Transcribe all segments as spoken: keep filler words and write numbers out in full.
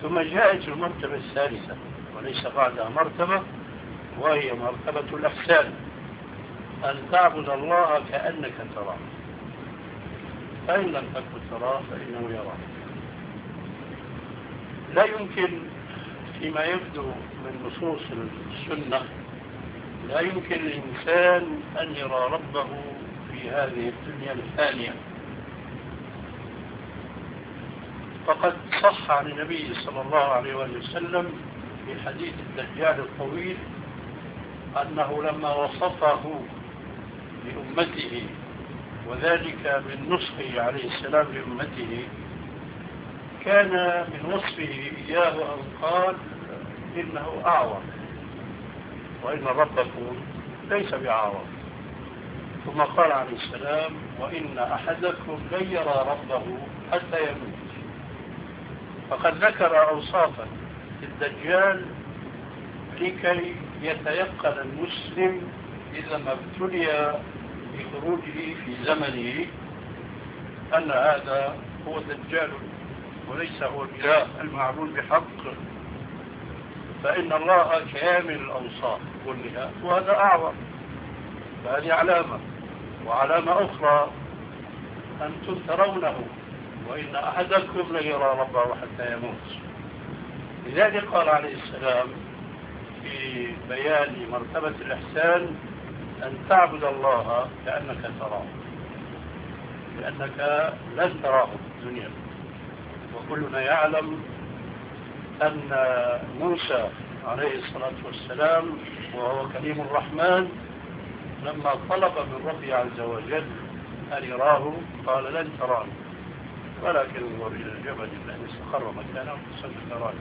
ثم جاءت المرتبة الثالثة وليس بعدها مرتبة، وهي مرتبة الإحسان، أن تعبد الله كأنك تراه، فإن لم تكن تراه فإنه يراك. لا يمكن فيما يبدو من نصوص السنة، لا يمكن للإنسان أن يرى ربه في هذه الدنيا الثانية. فقد صح عن النبي صلى الله عليه وسلم في حديث الدجال الطويل أنه لما وصفه لأمته، وذلك من نصحه عليه السلام لأمته، كان من وصفه إياه أن قال إنه أعور، وإن ربكم ليس بعور. ثم قال عليه السلام: وإن أحدكم لن يرى ربه حتى يموت. فقد ذكر أوصافا الدجال لكي يتيقن المسلم إذا ما ابتلي بخروجه في زمنه أن هذا هو الدجال وليس هو الإله المعبود بحق، فإن الله كامل الأوصاف كلها وهذا أعور. فهذه علامة. وعلامة أخرى أنتم ترونه وإن أحدكم لن يرى ربه حتى يموت. لذلك قال عليه السلام في بيان مرتبة الإحسان: أن تعبد الله كأنك تراه، لأنك لن تراه في الدنيا. وكلنا يعلم أن موسى عليه الصلاة والسلام وهو كريم الرحمن لما طلب من ربه عز وجل أن يراه قال: لن تراني ولكن انظر إلى الجبل الذي استقر مكانه فسوف تراني.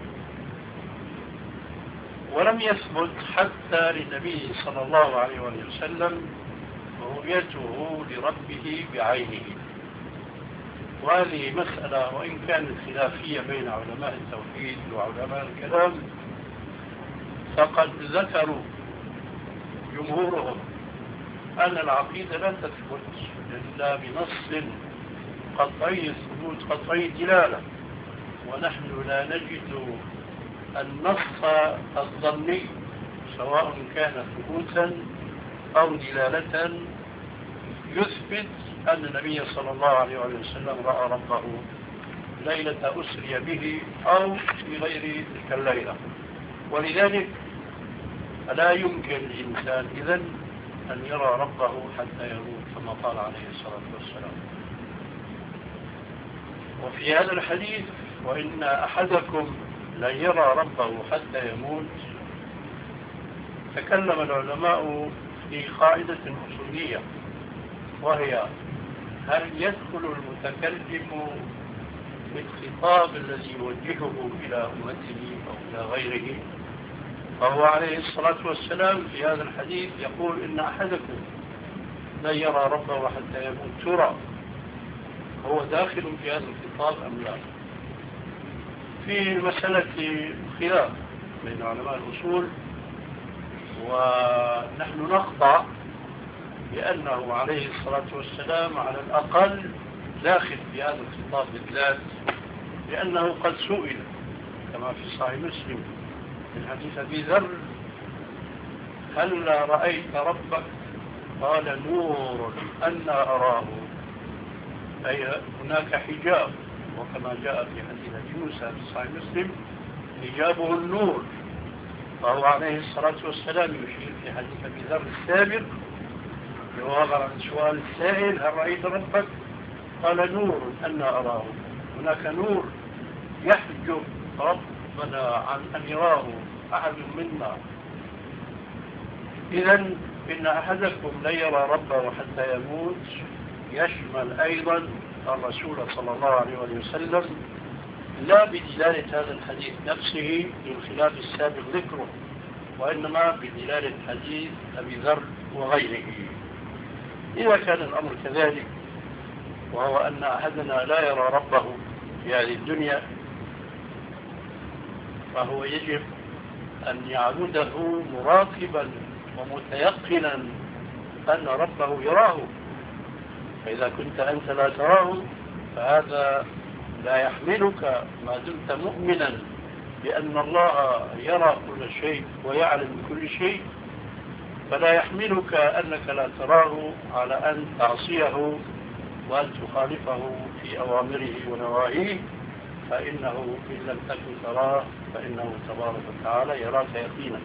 ولم يثبت حتى للنبي صلى الله عليه وسلم رؤيته لربه بعينه. وهذه مسألة وإن كانت خلافية بين علماء التوحيد وعلماء الكلام، فقد ذكروا جمهورهم أن العقيدة لا تثبت إلا بنص قطعي الثبوت قطعي الدلالة، ونحن لا نجد النص الظني سواء كان ثبوتا أو دلالة يثبت أن النبي صلى الله عليه وسلم رأى ربه ليلة أسري به أو في غير تلك الليلة. ولذلك لا يمكن للإنسان إذن أن يرى ربه حتى يموت كما قال عليه الصلاة والسلام. وفي هذا الحديث: وإن أحدكم لن يرى ربه حتى يموت، تكلم العلماء في قاعدة أصولية، وهي: هل يدخل المتكلم بالخطاب الذي يوجهه إلى أمته أو إلى غيره؟ فهو عليه الصلاة والسلام في هذا الحديث يقول: إن أحدكم لن يرى ربه حتى يموت. ترى هو داخل في هذا الخطاب أم لا؟ في المسألة خلاف بين علماء الأصول، ونحن نخضع بأنه عليه الصلاة والسلام على الأقل داخل في هذا الخطاب بالذات، لأنه قد سئل كما في صحيح مسلم من حديث أبي ذر: هل رأيت ربك؟ قال: نور أنا أراه، أي هناك حجاب. وكما جاء في حديث موسى في صحيح مسلم: حجابه النور. فهو عليه الصلاة والسلام يشير في حديث أبي ذر السابق جوابا عن سؤال السائل: هل رأيت ربك؟ قال: نور أنا أراه. هناك نور يحجب ربنا عن أن يراه أحد منا. إذن إن أحدكم لن يرى ربه حتى يموت يشمل أيضا الرسول صلى الله عليه وسلم، لا بدلالة هذا الحديث نفسه للخلاف السابق ذكره، وإنما بدلالة حديث أبي ذر وغيره. إذا كان الأمر كذلك، وهو أن أحدنا لا يرى ربه في هذه الدنيا، فهو يجب أن يعبده مراقبا ومتيقنا أن ربه يراه. فإذا كنت أنت لا تراه فهذا لا يحملك ما دمت مؤمنا بأن الله يرى كل شيء ويعلم كل شيء، فلا يحملك أنك لا تراه على أن تعصيه وأن تخالفه في أوامره ونواهيه، فإنه إن لم تكن تراه فإنه تبارك وتعالى يراك يقينا.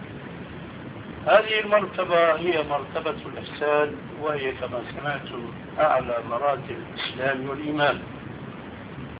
هذه المرتبة هي مرتبة الإحسان، وهي كما سمعتم أعلى مراتب الإسلام والإيمان.